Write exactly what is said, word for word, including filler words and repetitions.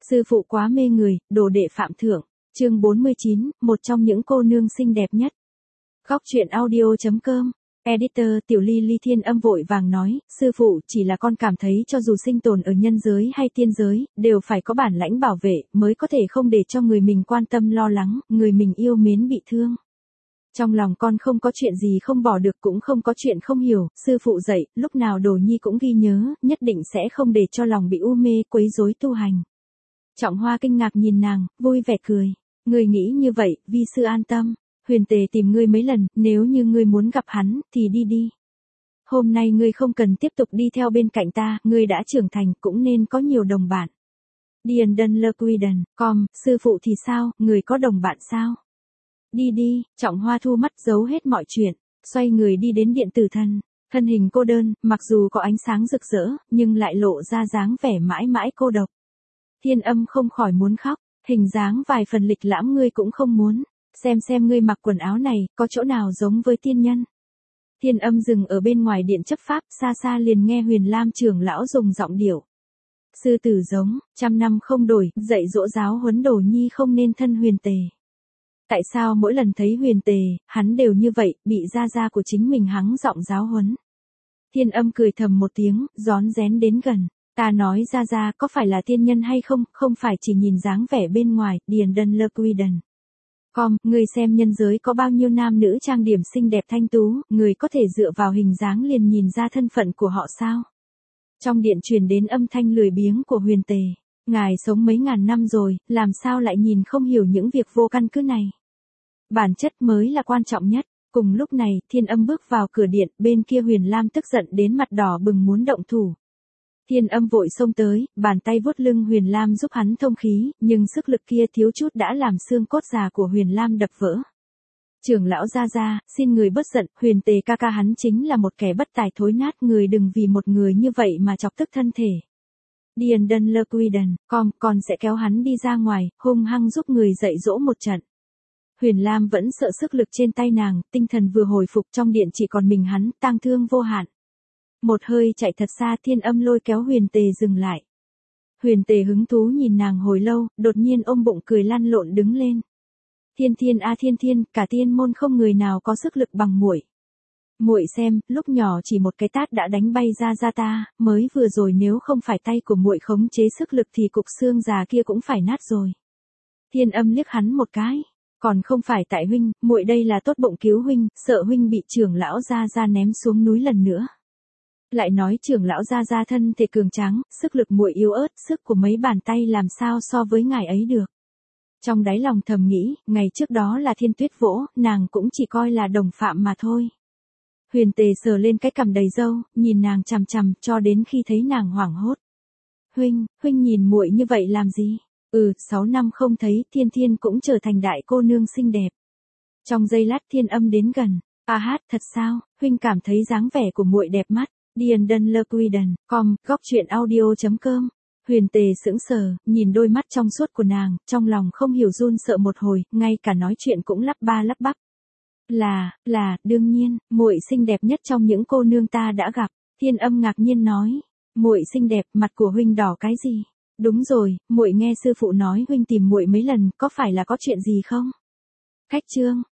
Sư phụ quá mê người, đồ đệ phạm thượng. Chương bốn mươi chín, một trong những cô nương xinh đẹp nhất. Góc truyện audio.com. Editor Tiểu Ly Ly Thiên Âm vội vàng nói, sư phụ, chỉ là con cảm thấy cho dù sinh tồn ở nhân giới hay tiên giới, đều phải có bản lãnh bảo vệ, mới có thể không để cho người mình quan tâm lo lắng, người mình yêu mến bị thương. Trong lòng con không có chuyện gì không bỏ được, cũng không có chuyện không hiểu, sư phụ dạy, lúc nào Đồ Nhi cũng ghi nhớ, nhất định sẽ không để cho lòng bị u mê, quấy rối tu hành. Trọng Hoa kinh ngạc nhìn nàng, vui vẻ cười. Ngươi nghĩ như vậy, vi sư an tâm. Huyền Tề tìm ngươi mấy lần, nếu như ngươi muốn gặp hắn, thì đi đi. Hôm nay ngươi không cần tiếp tục đi theo bên cạnh ta, ngươi đã trưởng thành, cũng nên có nhiều đồng bạn. Điền Đân Lơ Quy Đần, com, sư phụ thì sao, người có đồng bạn sao? Đi đi, Trọng Hoa thu mắt giấu hết mọi chuyện, xoay người đi đến điện tử thần. Thân hình cô đơn, mặc dù có ánh sáng rực rỡ, nhưng lại lộ ra dáng vẻ mãi mãi cô độc. Thiên Âm không khỏi muốn khóc, hình dáng vài phần lịch lãm ngươi cũng không muốn, xem xem ngươi mặc quần áo này, có chỗ nào giống với tiên nhân. Thiên Âm dừng ở bên ngoài điện chấp pháp, xa xa liền nghe Huyền Lam trưởng lão dùng giọng điệu. Sư tử giống, trăm năm không đổi, dạy dỗ giáo huấn Đồ Nhi không nên thân Huyền Tề. Tại sao mỗi lần thấy Huyền Tề, hắn đều như vậy, bị gia gia của chính mình hắng giọng giáo huấn. Thiên Âm cười thầm một tiếng, rón rén đến gần. Ta nói ra ra có phải là tiên nhân hay không, không phải chỉ nhìn dáng vẻ bên ngoài, Điền Đân Lơ Quy Đần. Com, người xem nhân giới có bao nhiêu nam nữ trang điểm xinh đẹp thanh tú, người có thể dựa vào hình dáng liền nhìn ra thân phận của họ sao? Trong điện truyền đến âm thanh lười biếng của Huyền Tề. Ngài sống mấy ngàn năm rồi, làm sao lại nhìn không hiểu những việc vô căn cứ này? Bản chất mới là quan trọng nhất. Cùng lúc này, Thiên Âm bước vào cửa điện, bên kia Huyền Lam tức giận đến mặt đỏ bừng muốn động thủ. Thiên Âm vội xông tới, bàn tay vuốt lưng Huyền Lam giúp hắn thông khí, nhưng sức lực kia thiếu chút đã làm xương cốt già của Huyền Lam đập vỡ. Trưởng lão gia gia, xin người bớt giận, Huyền Tề ca ca hắn chính là một kẻ bất tài thối nát, người đừng vì một người như vậy mà chọc tức thân thể. Điền Đân Lơ Quy Đần, com, con sẽ kéo hắn đi ra ngoài, hung hăng giúp người dạy dỗ một trận. Huyền Lam vẫn sợ sức lực trên tay nàng, tinh thần vừa hồi phục, trong điện chỉ còn mình hắn, tang thương vô hạn. Một hơi chạy thật xa, Thiên Âm lôi kéo Huyền Tề dừng lại. Huyền Tề hứng thú nhìn nàng hồi lâu, đột nhiên ôm bụng cười lăn lộn đứng lên. Thiên Thiên a Thiên Thiên, cả tiên môn không người nào có sức lực bằng muội. Muội xem, lúc nhỏ chỉ một cái tát đã đánh bay ra ra ta, mới vừa rồi nếu không phải tay của muội khống chế sức lực thì cục xương già kia cũng phải nát rồi. Thiên Âm liếc hắn một cái. Còn không phải tại huynh, muội đây là tốt bụng cứu huynh, sợ huynh bị trưởng lão gia gia ném xuống núi lần nữa. Lại nói trưởng lão gia gia thân thể cường tráng, sức lực muội yếu ớt, sức của mấy bàn tay làm sao so với ngài ấy được. Trong đáy lòng thầm nghĩ, ngày trước đó là Thiên Tuyết vỗ, nàng cũng chỉ coi là đồng phạm mà thôi. Huyền Tề sờ lên cái cằm đầy râu, nhìn nàng chằm chằm, cho đến khi thấy nàng hoảng hốt. Huynh, huynh nhìn muội như vậy làm gì? Ừ, sáu năm không thấy, Thiên Thiên cũng trở thành đại cô nương xinh đẹp. Trong giây lát Thiên Âm đến gần. A hát, thật sao, huynh cảm thấy dáng vẻ của muội đẹp mắt. Điền Đân Lơ Quy Đần, com, góc truyện audio.com. Huyền Tề sững sờ, nhìn đôi mắt trong suốt của nàng, trong lòng không hiểu run sợ một hồi, ngay cả nói chuyện cũng lắp ba lắp bắp. Là, là, đương nhiên, muội xinh đẹp nhất trong những cô nương ta đã gặp. Thiên Âm ngạc nhiên nói, muội xinh đẹp, mặt của huynh đỏ cái gì? Đúng rồi, muội nghe sư phụ nói huynh tìm muội mấy lần, có phải là có chuyện gì không? Khách trương,